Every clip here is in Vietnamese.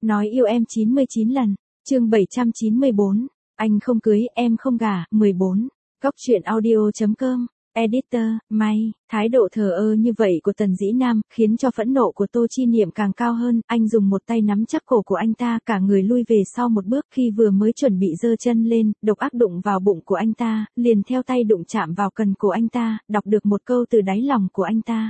Nói yêu em 99 lần. Chương 794. Anh không cưới, em không gả. 14. Góc truyện audio.com. Editor, May. Thái độ thờ ơ như vậy của Tần Dĩ Nam, khiến cho phẫn nộ của Tô Chi Niệm càng cao hơn, anh dùng một tay nắm chắc cổ của anh ta, cả người lui về sau một bước, khi vừa mới chuẩn bị giơ chân lên, độc ác đụng vào bụng của anh ta, liền theo tay đụng chạm vào cần cổ anh ta, đọc được một câu từ đáy lòng của anh ta.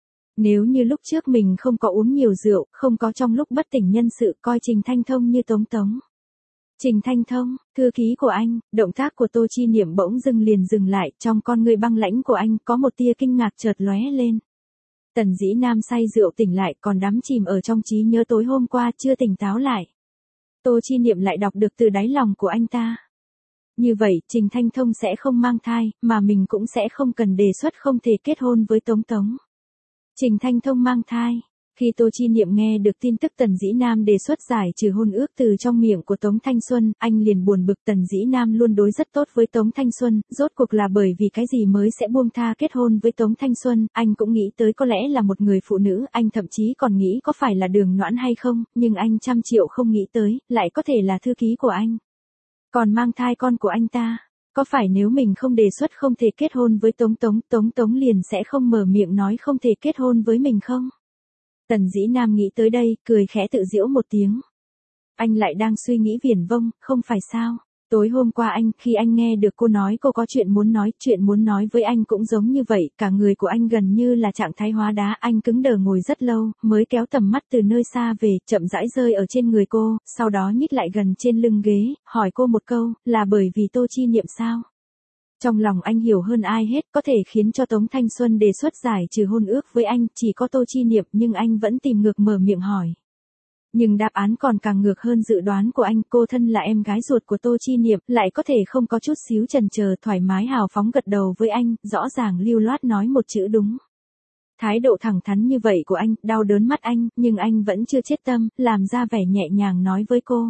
Nếu như lúc trước mình không có uống nhiều rượu, không có trong lúc bất tỉnh nhân sự coi Trình Thanh Thông như Tống Tống. Trình Thanh Thông, thư ký của anh. Động tác của Tô Chi Niệm bỗng dưng liền dừng lại, trong con người băng lãnh của anh có một tia kinh ngạc chợt lóe lên. Tần Dĩ Nam say rượu tỉnh lại, còn đắm chìm ở trong trí nhớ tối hôm qua chưa tỉnh táo lại. Tô Chi Niệm lại đọc được từ đáy lòng của anh ta. Như vậy, Trình Thanh Thông sẽ không mang thai, mà mình cũng sẽ không cần đề xuất không thể kết hôn với Tống Tống. Trình Thanh Thông mang thai. Khi Tô Chi Niệm nghe được tin tức Tần Dĩ Nam đề xuất giải trừ hôn ước từ trong miệng của Tống Thanh Xuân, anh liền buồn bực. Tần Dĩ Nam luôn đối rất tốt với Tống Thanh Xuân, rốt cuộc là bởi vì cái gì mới sẽ buông tha kết hôn với Tống Thanh Xuân, anh cũng nghĩ tới có lẽ là một người phụ nữ, anh thậm chí còn nghĩ có phải là Đường Noãn hay không, nhưng anh trăm triệu không nghĩ tới, lại có thể là thư ký của anh. Còn mang thai con của anh ta. Có phải nếu mình không đề xuất không thể kết hôn với Tống Tống liền sẽ không mở miệng nói không thể kết hôn với mình không? Tần Dĩ Nam nghĩ tới đây, cười khẽ tự giễu một tiếng. Anh lại đang suy nghĩ viển vông, không phải sao? Tối hôm qua khi anh nghe được cô nói cô có chuyện muốn nói với anh cũng giống như vậy, cả người của anh gần như là trạng thái hóa đá, anh cứng đờ ngồi rất lâu, mới kéo tầm mắt từ nơi xa về, chậm rãi rơi ở trên người cô, sau đó nhích lại gần trên lưng ghế, hỏi cô một câu, là bởi vì Tô Chi Niệm sao? Trong lòng anh hiểu hơn ai hết, có thể khiến cho Tống Thanh Xuân đề xuất giải trừ hôn ước với anh, chỉ có Tô Chi Niệm, nhưng anh vẫn tìm ngược mở miệng hỏi. Nhưng đáp án còn càng ngược hơn dự đoán của anh, cô thân là em gái ruột của Tô Chi Niệm, lại có thể không có chút xíu chần chờ, thoải mái hào phóng gật đầu với anh, rõ ràng lưu loát nói một chữ đúng. Thái độ thẳng thắn như vậy của anh, đau đớn mắt anh, nhưng anh vẫn chưa chết tâm, làm ra vẻ nhẹ nhàng nói với cô.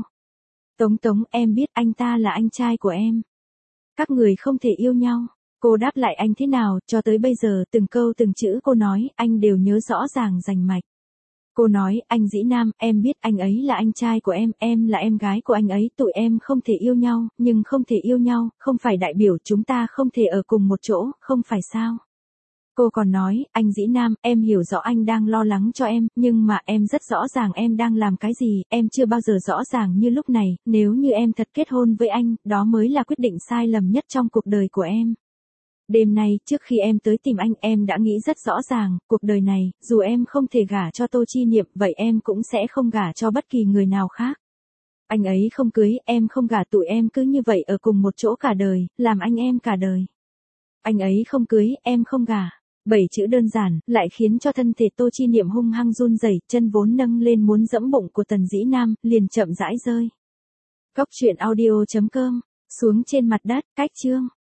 Tống, em biết anh ta là anh trai của em. Các người không thể yêu nhau. Cô đáp lại anh thế nào, cho tới bây giờ, từng câu từng chữ cô nói, anh đều nhớ rõ ràng rành mạch. Cô nói, anh Dĩ Nam, em biết anh ấy là anh trai của em là em gái của anh ấy, tụi em không thể yêu nhau, nhưng không thể yêu nhau, không phải đại biểu chúng ta không thể ở cùng một chỗ, không phải sao? Cô còn nói, anh Dĩ Nam, em hiểu rõ anh đang lo lắng cho em, nhưng mà em rất rõ ràng em đang làm cái gì, em chưa bao giờ rõ ràng như lúc này, nếu như em thật kết hôn với anh, đó mới là quyết định sai lầm nhất trong cuộc đời của em. Đêm nay, trước khi em tới tìm anh, em đã nghĩ rất rõ ràng, cuộc đời này, dù em không thể gả cho Tô Chi Niệm, vậy em cũng sẽ không gả cho bất kỳ người nào khác. Anh ấy không cưới, em không gả, tụi em cứ như vậy ở cùng một chỗ cả đời, làm anh em cả đời. Anh ấy không cưới, em không gả. 7 chữ đơn giản, lại khiến cho thân thể Tô Chi Niệm hung hăng run rẩy, chân vốn nâng lên muốn dẫm bụng của Tần Dĩ Nam, liền chậm rãi rơi. Góc truyện audio.com. Xuống trên mặt đất, cách chương.